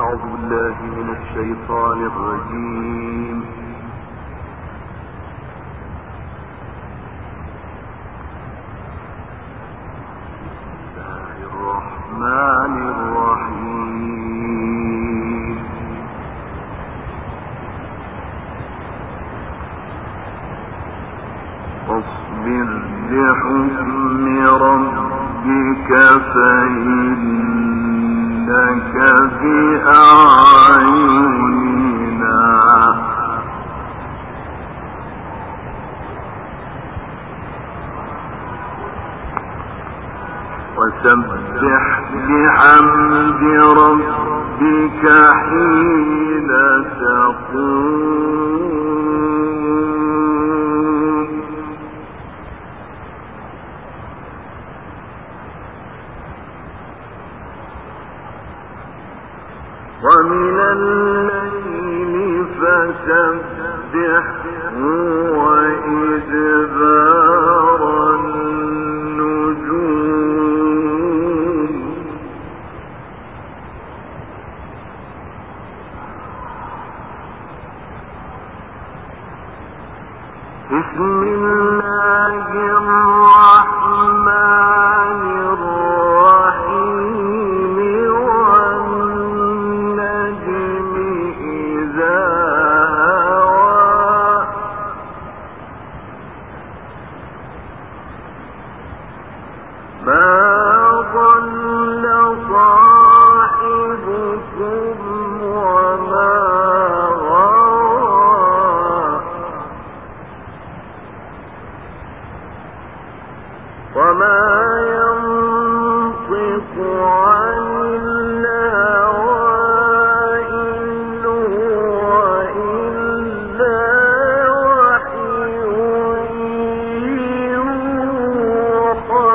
أعوذ بالله من الشيطان الرجيم. بسم الله الرحمن الرحيم. فاصبر لحكم ربك فإنك بأعيننا وسبح بحمد ربك حين تقوم ومن الليل فسبحه وإدبار النجوم بسم الله الرحمن الرحيم. والنجم إذا هوى ما ضل صاحبكم وما وما ينطق عن الهوى إن هو إلا وحي يوحى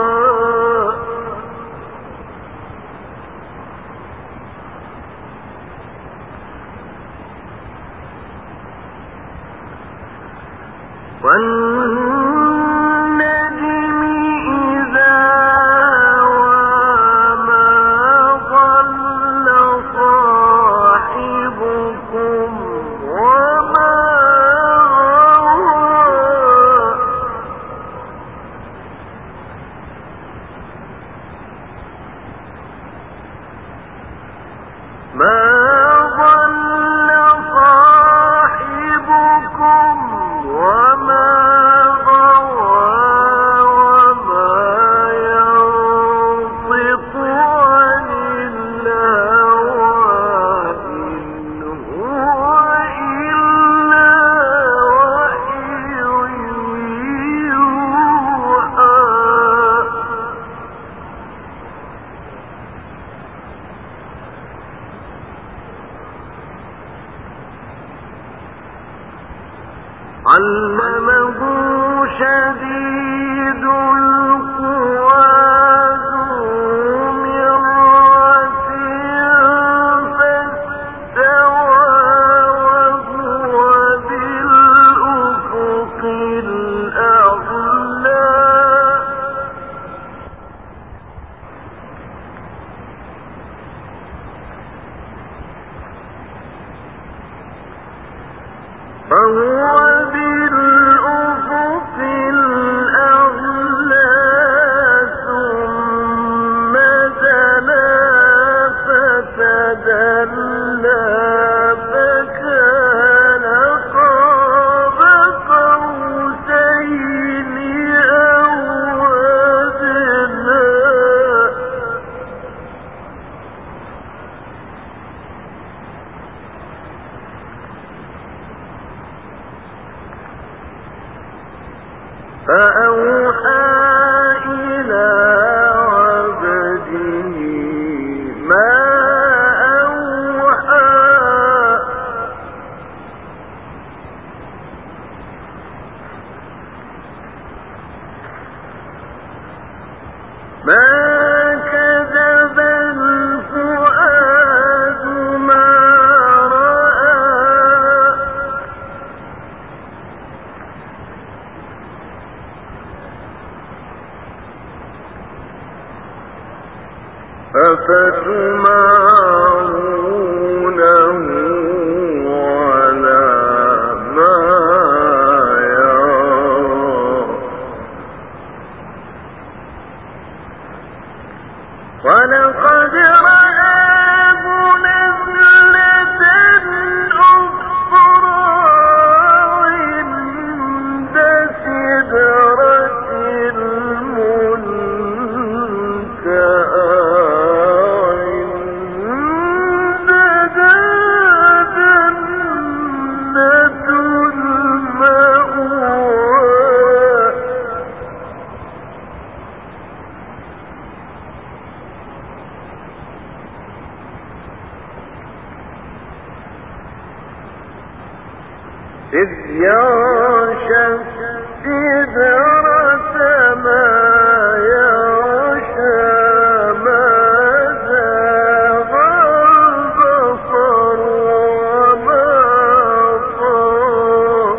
علمه شديد القوى ذو مرة فاستوى وهو بالأفق الأعلى فهو بالأفق الأعلى ثم دنا فتدلى فكان قاب قوسين أو أدنى فأوحى إلى عبده ما أوحى ما كذب الفؤاد ما رأى أفتمارونه إذ يغشى السدرة ما يغشى ما زاغ البصر وما طغى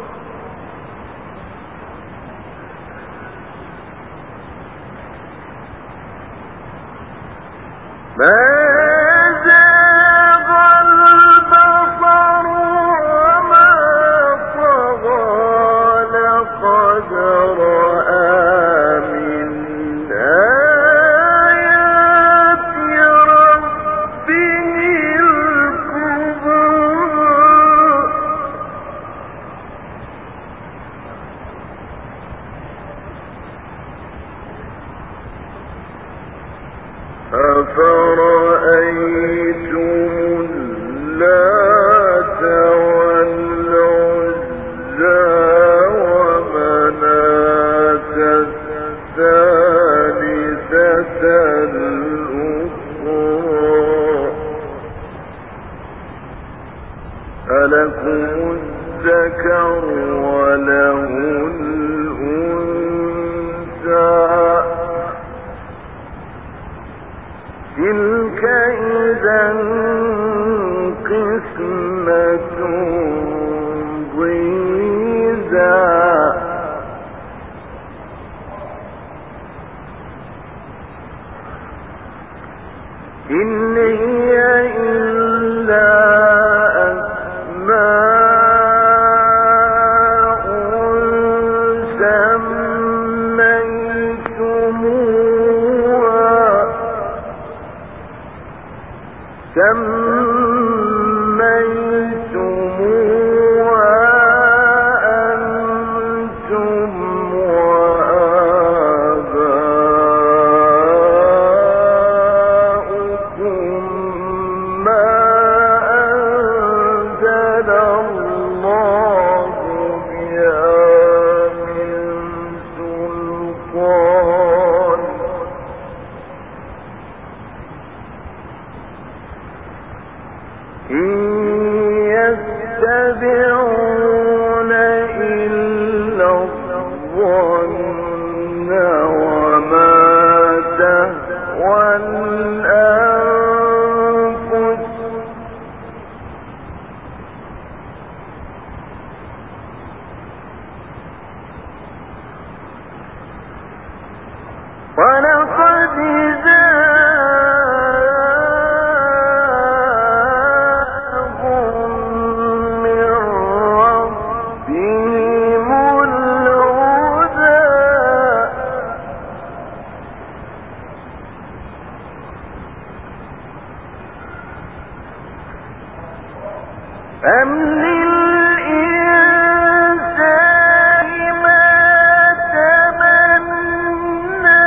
أفرأيتم اللات والعزى ومناة الثالثة الأخرى ألكم الذكر وله الأنثى تلك إذا قسمة ضيزى إن هي إلا أسماء سميتموها أنتم وآباؤكم ما أنزل الله بها من سلطان إن يتبعون إلا الظن وما تهوى الأنفس ولقد أم للإنسان ما تمنى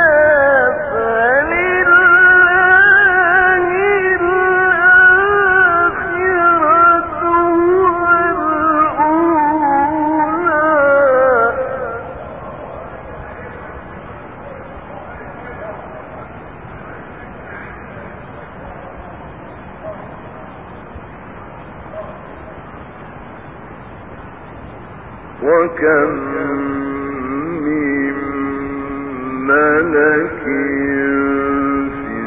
فلله الآخرة والأولى وكم من ملك في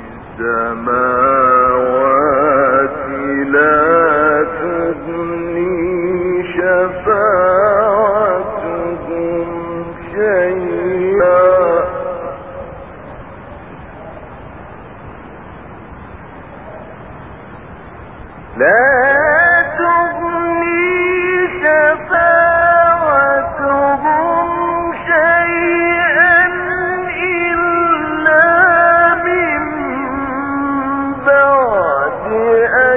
السماوات لا تغني شفاعتهم شيئا لا تغني شفاعتهم شيئا إلا من بعد أن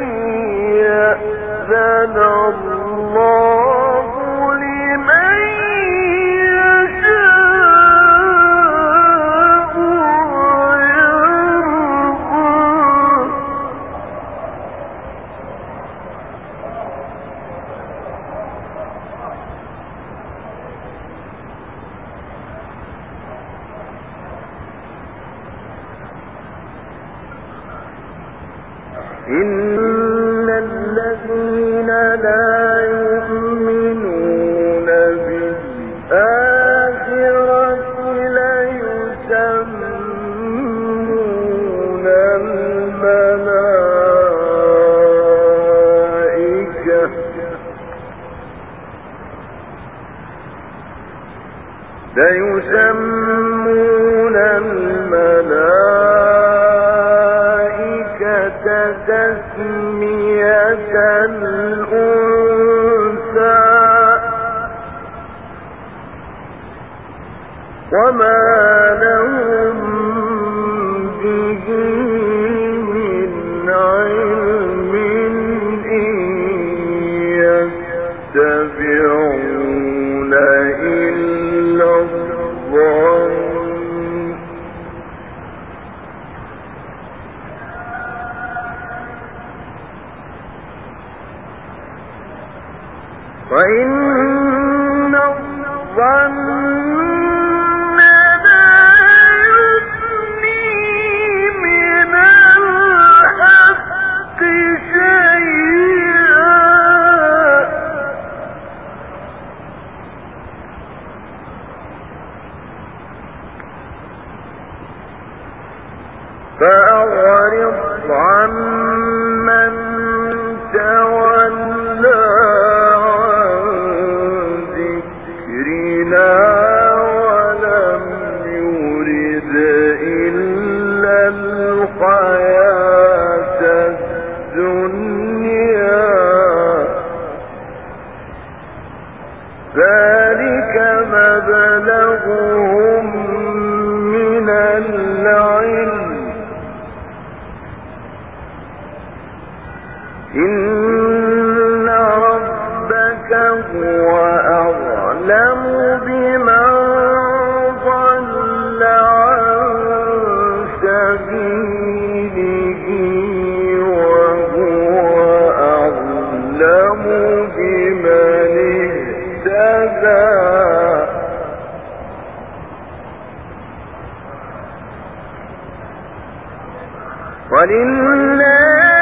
يأذن الله لمن يشاء ويرضى إن الذين لا يؤمنون تسمية الأنثى وما لهم به من علم إن يتبعون إلا الظن وإن الظن فأعرض عمن تولى عن ذكرنا ولم يرد إلا الحياة الدنيا ذلك مبلغهم من العلم إن ربك هو أعلم بمن ضل عن سبيله وهو أعلم بمن اهتدى ولله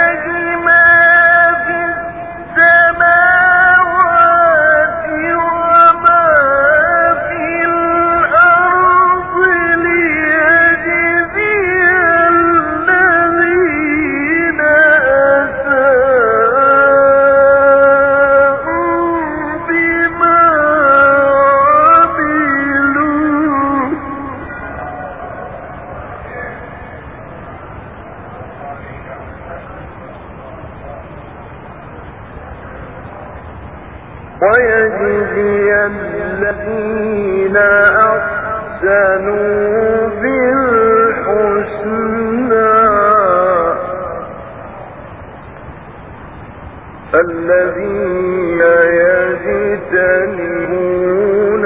ويجزي الذين أحسنوا بالحسنى الذين يجتنبون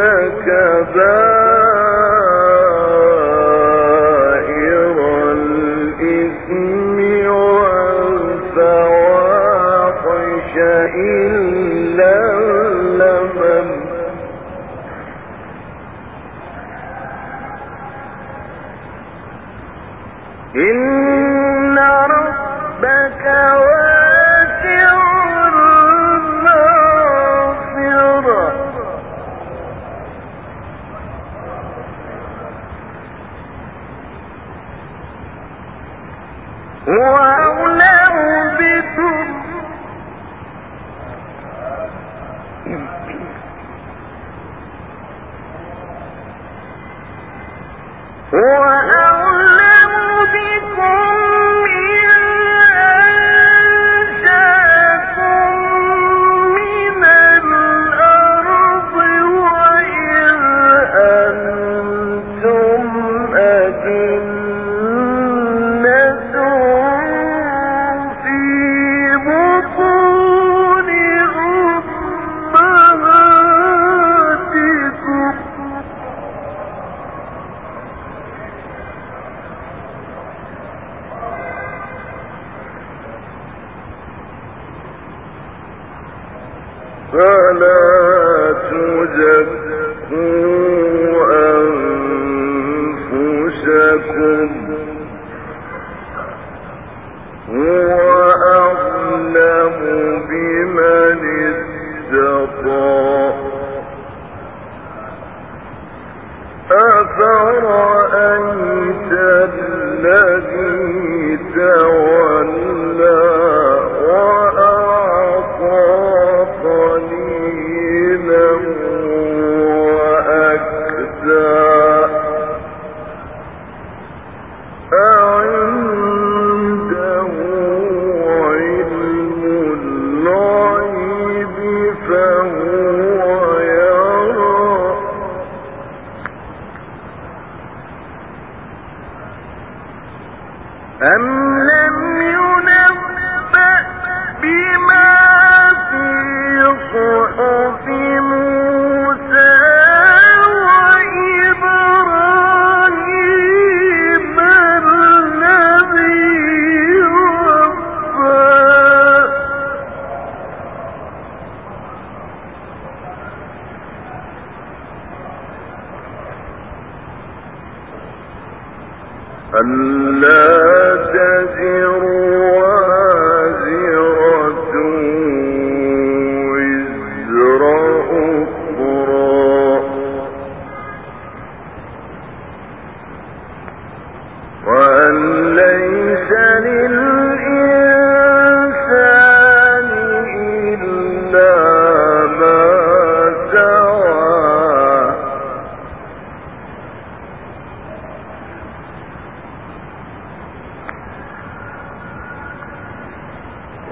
كبائر الإثم والفواحش إلا اللمم إن ربك واسع المغفرة هو أعلم بكم هو أعلم بكم إذ أنشأكم من الأرض وإذ أنتم أجنة في بطون أمهاتكم فلا تزكوا أنفسكم هو أعلم بمن اتقى أفرأيت الذي تولى وأعطى قليلا وأكدى أعنده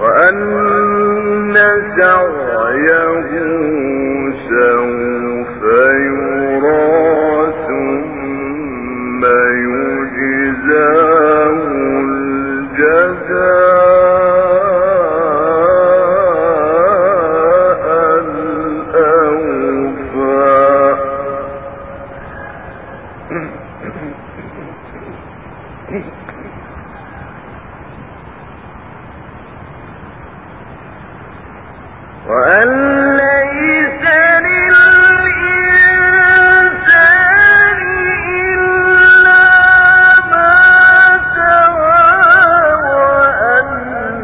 وأن سعيه سوف يرى ثم يجزاه الجزاء وأن ليس للإنسان إلا ما سعى وأن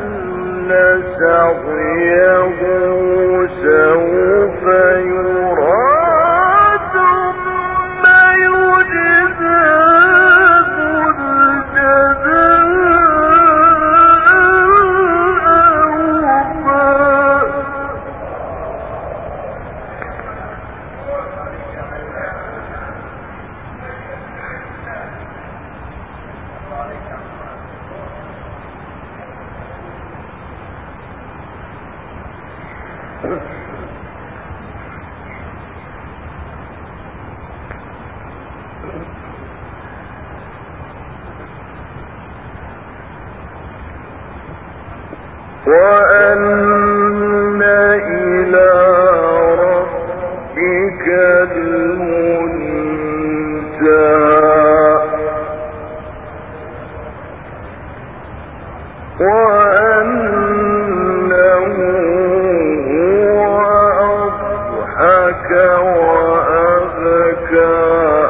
سعيه سوف يرى ثم يجزاه وأن إلى ربك المنتهى وأنه هو أضحك وأبكى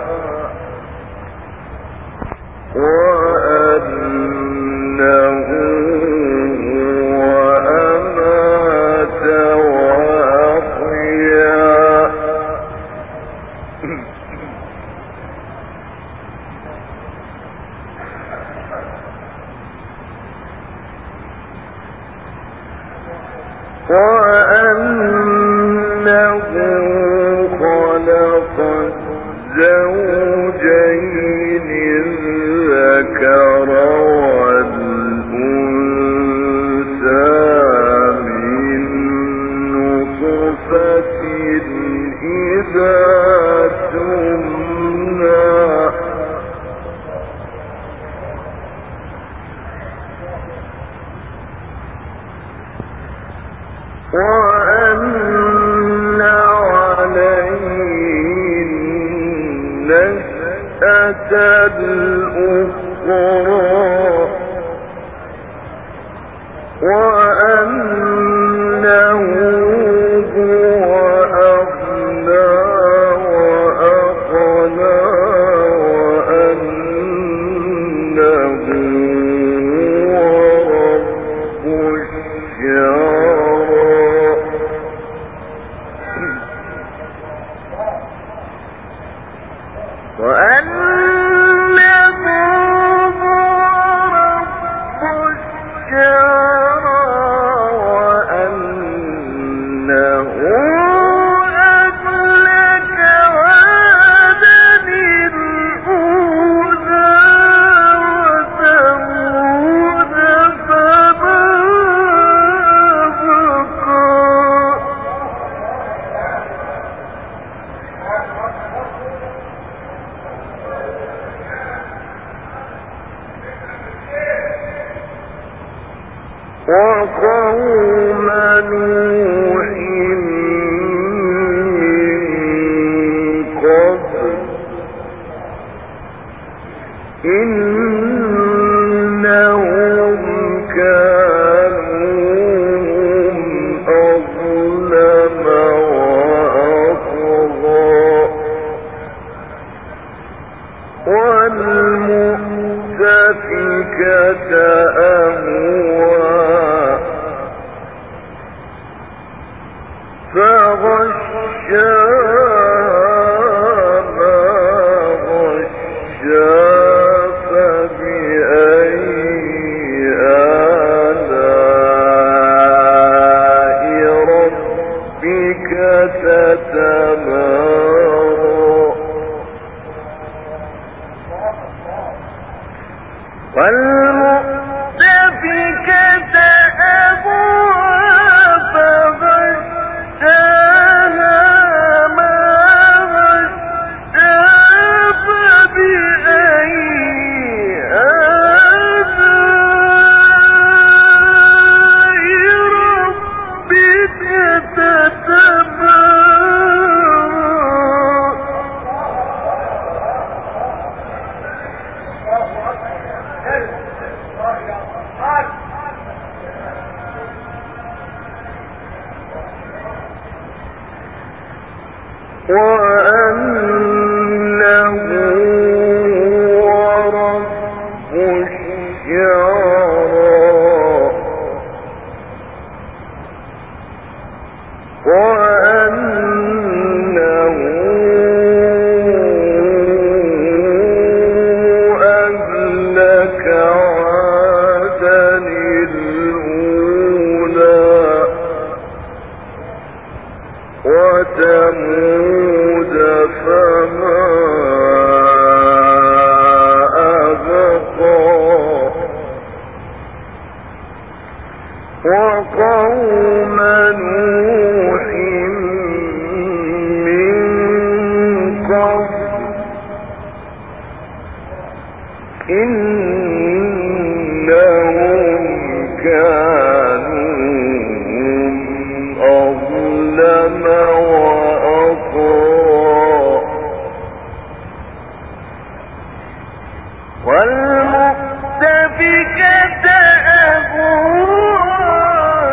وأنه خلق الزوجين الذكر والأنثى من نطفة إذا تمنى وأن عليه النشأة الأخرى وأنه هو أغنى وأقنى وأنه هو رب الشعرى وأنه هو رب الشعرى وأنه أهلك عادًا الأولى وثمود فما أبقى وقوم نوح من قبل إنهم كانوا أظلم وأطغى والمؤتفكة أهوى وقوم نوح من قبل إنهم كانوا أظلم وأطغى والمؤتفكة أهواء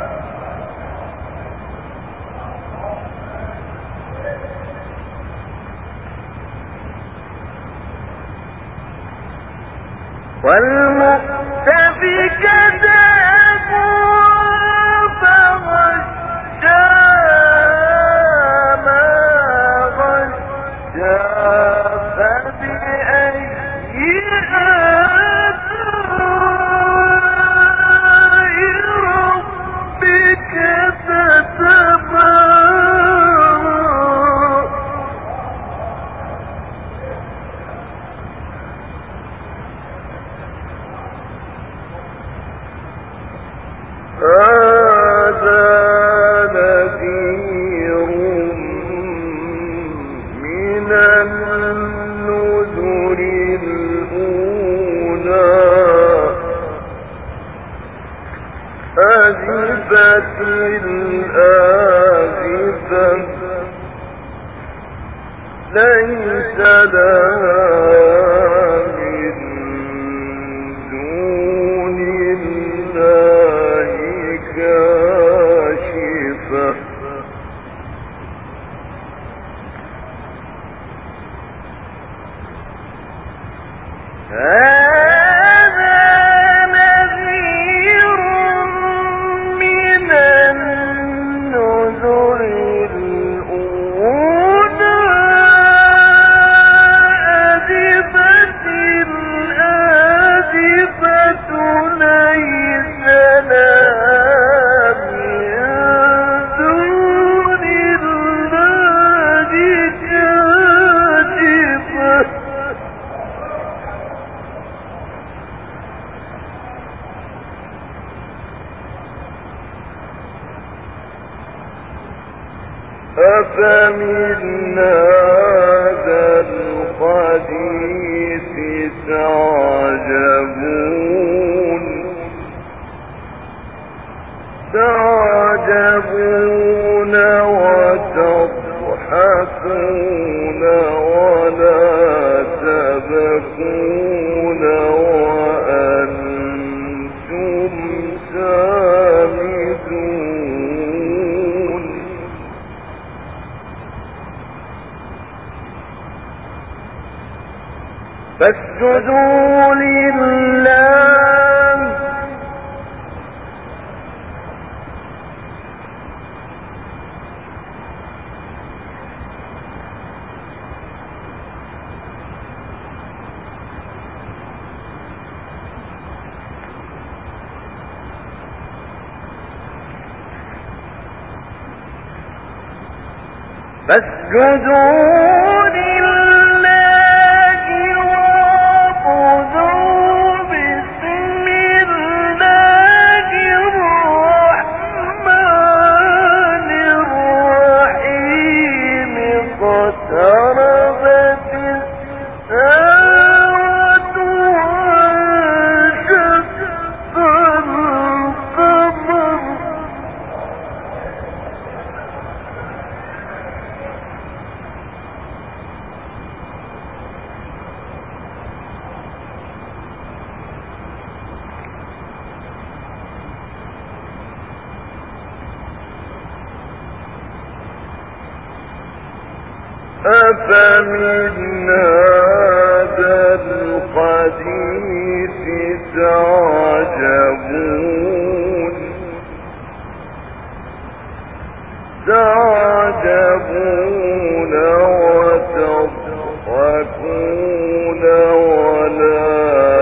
والمؤتفكة فغشاها ما غشا فبأي آلاء ربك تتمارى هذا نذير من النذر الأولى أزفت الآزفة ليس لها من دون الله كاشفة هذا نذير من النذر الأولى أزفت الآزفة ليس لها من دون الله كاشفة أفمن هذا الحديث تعجبون وتضحكون ولا تبكون وأنتم سامدون فاسجدوا لله فاسجدوا لله واعبدوا بسم الله الرحمن الرحيم اقتربت الساعة وانشق القمر أفمن هذا الحديث تعجبون وتضحكون ولا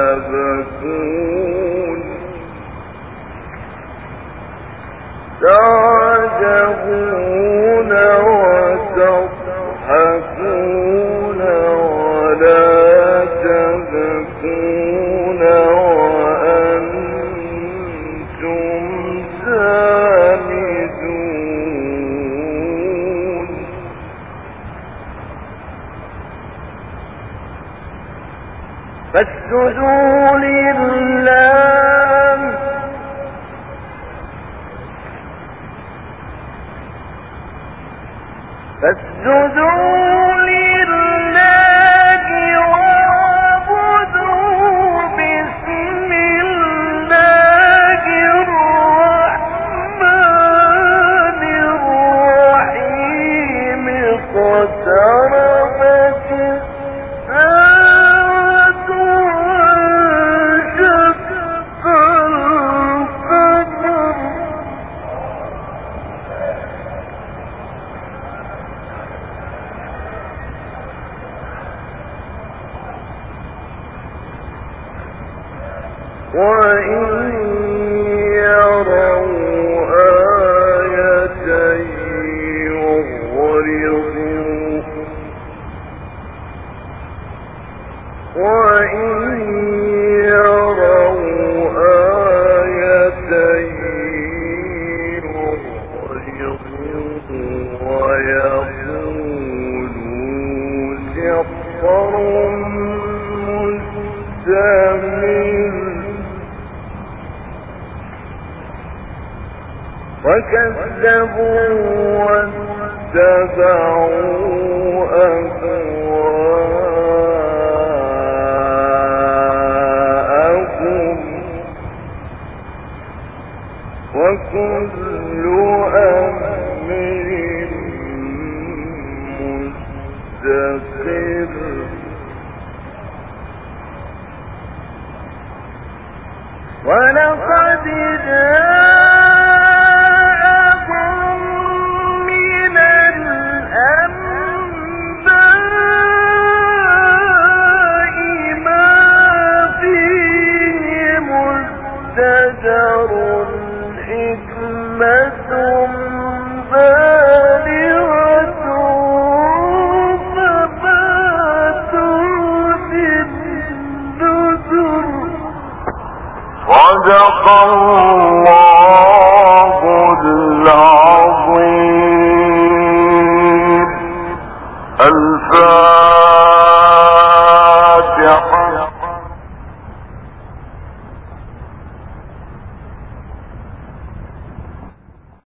تبكون تعجبون وتضحكون ولا تبكون وأنتم فاسجدوا لله واعبدوا بسم الله الرحمن الرحيم اقتربت الساعة وانشق القمر وإن يروا آية يعرضوا وإن يروا آية يعرضوا ويقولوا سحر مستمر وكذبوا واتبعوا أهواءهم وكل أمر مستقر ولقد جاءهم من الأنباء ما فيه مزدجر حكمة بالغة فما تغني النذر صدق الله